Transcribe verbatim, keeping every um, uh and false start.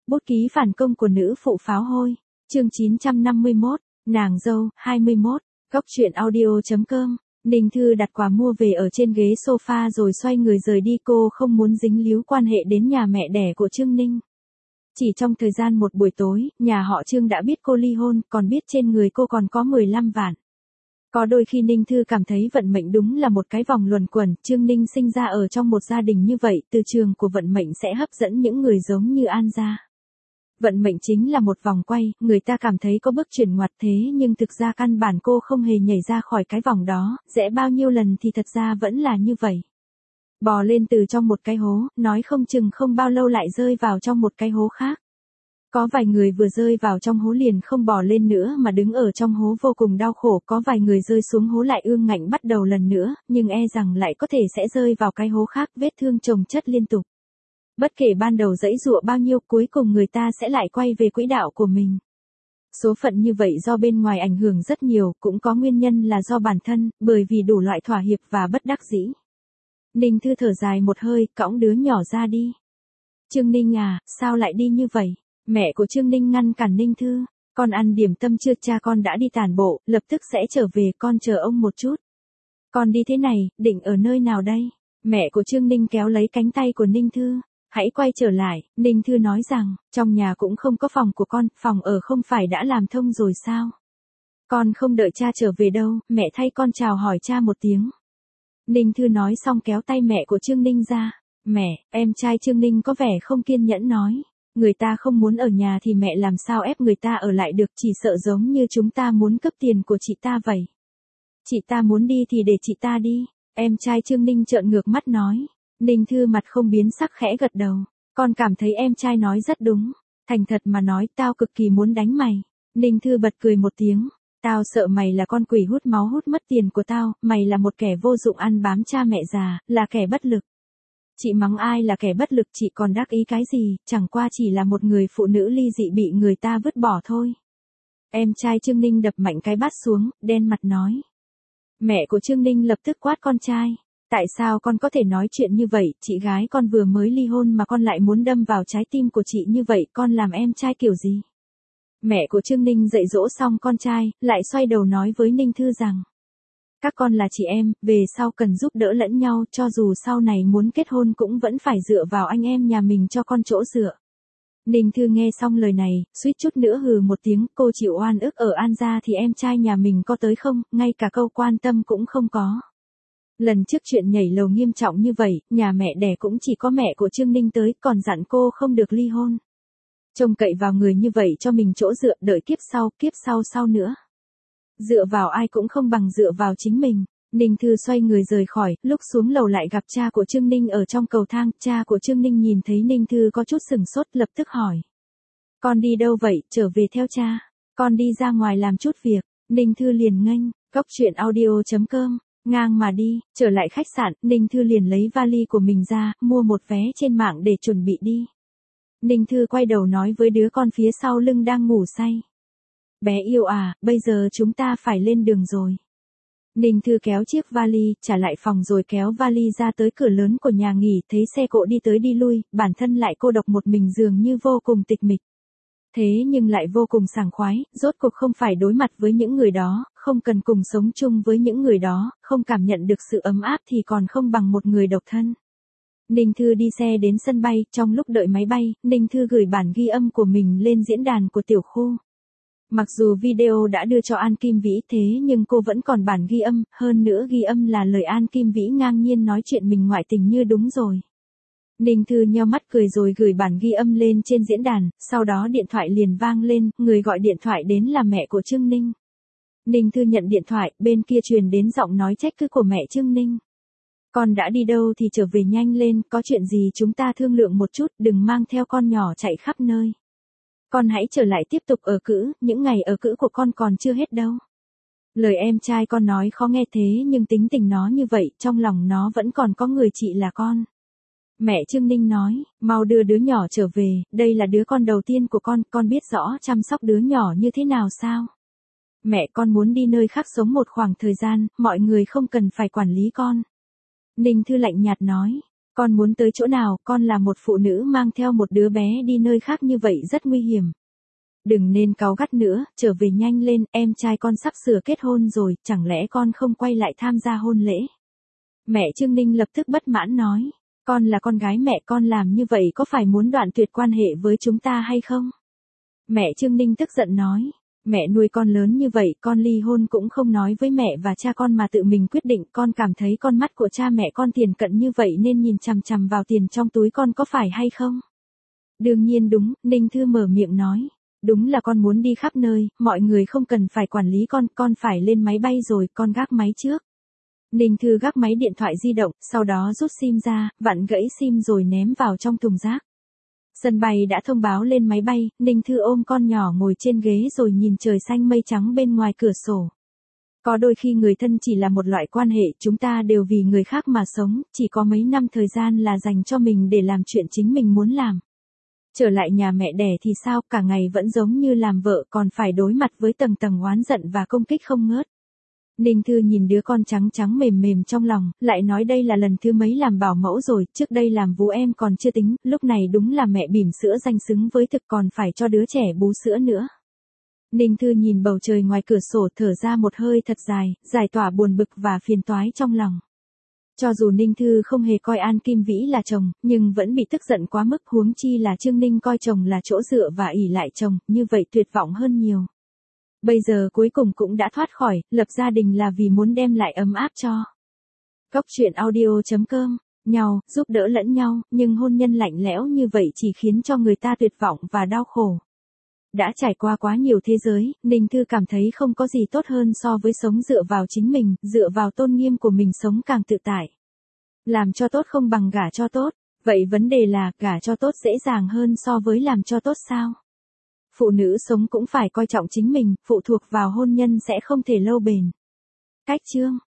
Bút ký phản công của nữ phụ pháo hôi. Chương chín trăm năm mươi mốt, nàng dâu, hai mươi mốt, góc truyện audio.com. Ninh Thư đặt quà mua về ở trên ghế sofa rồi xoay người rời đi, cô không muốn dính líu quan hệ đến nhà mẹ đẻ của Trương Ninh. Chỉ trong thời gian một buổi tối, nhà họ Trương đã biết cô ly hôn, còn biết trên người cô còn có mười lăm vạn. Có đôi khi Ninh Thư cảm thấy vận mệnh đúng là một cái vòng luẩn quẩn, Trương Ninh sinh ra ở trong một gia đình như vậy, từ trường của vận mệnh sẽ hấp dẫn những người giống như An gia. Vận mệnh chính là một vòng quay, người ta cảm thấy có bước chuyển ngoặt thế nhưng thực ra căn bản cô không hề nhảy ra khỏi cái vòng đó, rẽ bao nhiêu lần thì thật ra vẫn là như vậy. Bò lên từ trong một cái hố, nói không chừng không bao lâu lại rơi vào trong một cái hố khác. Có vài người vừa rơi vào trong hố liền không bò lên nữa mà đứng ở trong hố vô cùng đau khổ, có vài người rơi xuống hố lại ương ngạnh bắt đầu lần nữa, nhưng e rằng lại có thể sẽ rơi vào cái hố khác, vết thương chồng chất liên tục. Bất kể ban đầu dãy dụa bao nhiêu, cuối cùng người ta sẽ lại quay về quỹ đạo của mình. Số phận như vậy do bên ngoài ảnh hưởng rất nhiều, cũng có nguyên nhân là do bản thân, bởi vì đủ loại thỏa hiệp và bất đắc dĩ. Ninh Thư thở dài một hơi, cõng đứa nhỏ ra đi. Trương Ninh à, sao lại đi như vậy? Mẹ của Trương Ninh ngăn cản Ninh Thư. Con ăn điểm tâm chưa? Cha con đã đi tản bộ, lập tức sẽ trở về, con chờ ông một chút. Con đi thế này, định ở nơi nào đây? Mẹ của Trương Ninh kéo lấy cánh tay của Ninh Thư. Hãy quay trở lại, Ninh Thư nói rằng, trong nhà cũng không có phòng của con, phòng ở không phải đã làm thông rồi sao? Con không đợi cha trở về đâu, mẹ thay con chào hỏi cha một tiếng. Ninh Thư nói xong kéo tay mẹ của Trương Ninh ra. Mẹ, em trai Trương Ninh có vẻ không kiên nhẫn nói. Người ta không muốn ở nhà thì mẹ làm sao ép người ta ở lại được, chỉ sợ giống như chúng ta muốn cướp tiền của chị ta vậy. Chị ta muốn đi thì để chị ta đi. Em trai Trương Ninh trợn ngược mắt nói. Ninh Thư mặt không biến sắc khẽ gật đầu. Con cảm thấy em trai nói rất đúng. Thành thật mà nói, tao cực kỳ muốn đánh mày. Ninh Thư bật cười một tiếng. Tao sợ mày là con quỷ hút máu hút mất tiền của tao, mày là một kẻ vô dụng ăn bám cha mẹ già, là kẻ bất lực. Chị mắng ai là kẻ bất lực, chị còn đắc ý cái gì, chẳng qua chỉ là một người phụ nữ ly dị bị người ta vứt bỏ thôi. Em trai Trương Ninh đập mạnh cái bát xuống, đen mặt nói. Mẹ của Trương Ninh lập tức quát con trai. Tại sao con có thể nói chuyện như vậy, chị gái con vừa mới ly hôn mà con lại muốn đâm vào trái tim của chị như vậy, con làm em trai kiểu gì? Mẹ của Trương Ninh dạy dỗ xong con trai, lại xoay đầu nói với Ninh Thư rằng. Các con là chị em, về sau cần giúp đỡ lẫn nhau, cho dù sau này muốn kết hôn cũng vẫn phải dựa vào anh em nhà mình cho con chỗ dựa. Ninh Thư nghe xong lời này, suýt chút nữa hừ một tiếng, cô chịu oan ức ở An gia thì em trai nhà mình có tới không, ngay cả câu quan tâm cũng không có. Lần trước chuyện nhảy lầu nghiêm trọng như vậy, nhà mẹ đẻ cũng chỉ có mẹ của Trương Ninh tới, còn dặn cô không được ly hôn. Trông cậy vào người như vậy cho mình chỗ dựa, đợi kiếp sau, kiếp sau sau nữa. Dựa vào ai cũng không bằng dựa vào chính mình. Ninh Thư xoay người rời khỏi, lúc xuống lầu lại gặp cha của Trương Ninh ở trong cầu thang, cha của Trương Ninh nhìn thấy Ninh Thư có chút sừng sốt, lập tức hỏi. Con đi đâu vậy, trở về theo cha. Con đi ra ngoài làm chút việc. Ninh Thư liền nghênh, góc truyện audio.com. Ngang mà đi, trở lại khách sạn, Ninh Thư liền lấy vali của mình ra, mua một vé trên mạng để chuẩn bị đi. Ninh Thư quay đầu nói với đứa con phía sau lưng đang ngủ say. Bé yêu à, bây giờ chúng ta phải lên đường rồi. Ninh Thư kéo chiếc vali, trả lại phòng rồi kéo vali ra tới cửa lớn của nhà nghỉ, thấy xe cộ đi tới đi lui, bản thân lại cô độc một mình dường như vô cùng tịch mịch. Thế nhưng lại vô cùng sảng khoái, rốt cuộc không phải đối mặt với những người đó, không cần cùng sống chung với những người đó, không cảm nhận được sự ấm áp thì còn không bằng một người độc thân. Ninh Thư đi xe đến sân bay, trong lúc đợi máy bay, Ninh Thư gửi bản ghi âm của mình lên diễn đàn của tiểu khu. Mặc dù video đã đưa cho An Kim Vĩ thế nhưng cô vẫn còn bản ghi âm, hơn nữa ghi âm là lời An Kim Vĩ ngang nhiên nói chuyện mình ngoại tình như đúng rồi. Ninh Thư nheo mắt cười rồi gửi bản ghi âm lên trên diễn đàn, sau đó điện thoại liền vang lên, người gọi điện thoại đến là mẹ của Trương Ninh. Ninh Thư nhận điện thoại, bên kia truyền đến giọng nói trách cứ của mẹ Trương Ninh. Con đã đi đâu thì trở về nhanh lên, có chuyện gì chúng ta thương lượng một chút, đừng mang theo con nhỏ chạy khắp nơi. Con hãy trở lại tiếp tục ở cữ, những ngày ở cữ của con còn chưa hết đâu. Lời em trai con nói khó nghe thế nhưng tính tình nó như vậy, trong lòng nó vẫn còn có người chị là con. Mẹ Trương Ninh nói, mau đưa đứa nhỏ trở về, đây là đứa con đầu tiên của con, con biết rõ chăm sóc đứa nhỏ như thế nào sao? Mẹ con muốn đi nơi khác sống một khoảng thời gian, mọi người không cần phải quản lý con. Ninh Thư lạnh nhạt nói, Con muốn tới chỗ nào, con là một phụ nữ mang theo một đứa bé đi nơi khác như vậy rất nguy hiểm. Đừng nên cáu gắt nữa, trở về nhanh lên, em trai con sắp sửa kết hôn rồi, chẳng lẽ con không quay lại tham gia hôn lễ? Mẹ Trương Ninh lập tức bất mãn nói, con là con gái mẹ, con làm như vậy có phải muốn đoạn tuyệt quan hệ với chúng ta hay không? Mẹ Trương Ninh tức giận nói, mẹ nuôi con lớn như vậy, con ly hôn cũng không nói với mẹ và cha con mà tự mình quyết định, con cảm thấy con mắt của cha mẹ con tiền cận như vậy nên nhìn chằm chằm vào tiền trong túi con có phải hay không? Đương nhiên đúng, Ninh Thư mở miệng nói. Đúng là con muốn đi khắp nơi, mọi người không cần phải quản lý con, con phải lên máy bay rồi, con gác máy trước. Ninh Thư gác máy điện thoại di động, sau đó rút sim ra, vặn gãy sim rồi ném vào trong thùng rác. Sân bay đã thông báo lên máy bay, Ninh Thư ôm con nhỏ ngồi trên ghế rồi nhìn trời xanh mây trắng bên ngoài cửa sổ. Có đôi khi người thân chỉ là một loại quan hệ, chúng ta đều vì người khác mà sống, chỉ có mấy năm thời gian là dành cho mình để làm chuyện chính mình muốn làm. Trở lại nhà mẹ đẻ thì sao, cả ngày vẫn giống như làm vợ còn phải đối mặt với tầng tầng oán giận và công kích không ngớt. Ninh Thư nhìn đứa con trắng trắng mềm mềm trong lòng, lại nói đây là lần thứ mấy làm bảo mẫu rồi, trước đây làm vú em còn chưa tính, lúc này đúng là mẹ bỉm sữa danh xứng với thực còn phải cho đứa trẻ bú sữa nữa. Ninh Thư nhìn bầu trời ngoài cửa sổ thở ra một hơi thật dài, giải tỏa buồn bực và phiền toái trong lòng. Cho dù Ninh Thư không hề coi An Kim Vĩ là chồng, nhưng vẫn bị tức giận quá mức, huống chi là Trương Ninh coi chồng là chỗ dựa và ỷ lại chồng, như vậy tuyệt vọng hơn nhiều. Bây giờ cuối cùng cũng đã thoát khỏi, lập gia đình là vì muốn đem lại ấm áp cho. Cốc truyện audio chấm com, nhau, giúp đỡ lẫn nhau, nhưng hôn nhân lạnh lẽo như vậy chỉ khiến cho người ta tuyệt vọng và đau khổ. Đã trải qua quá nhiều thế giới, Ninh Thư cảm thấy không có gì tốt hơn so với sống dựa vào chính mình, dựa vào tôn nghiêm của mình sống càng tự tại. Làm cho tốt không bằng gả cho tốt, vậy vấn đề là gả cho tốt dễ dàng hơn so với làm cho tốt sao? Phụ nữ sống cũng phải coi trọng chính mình, phụ thuộc vào hôn nhân sẽ không thể lâu bền. Cách chương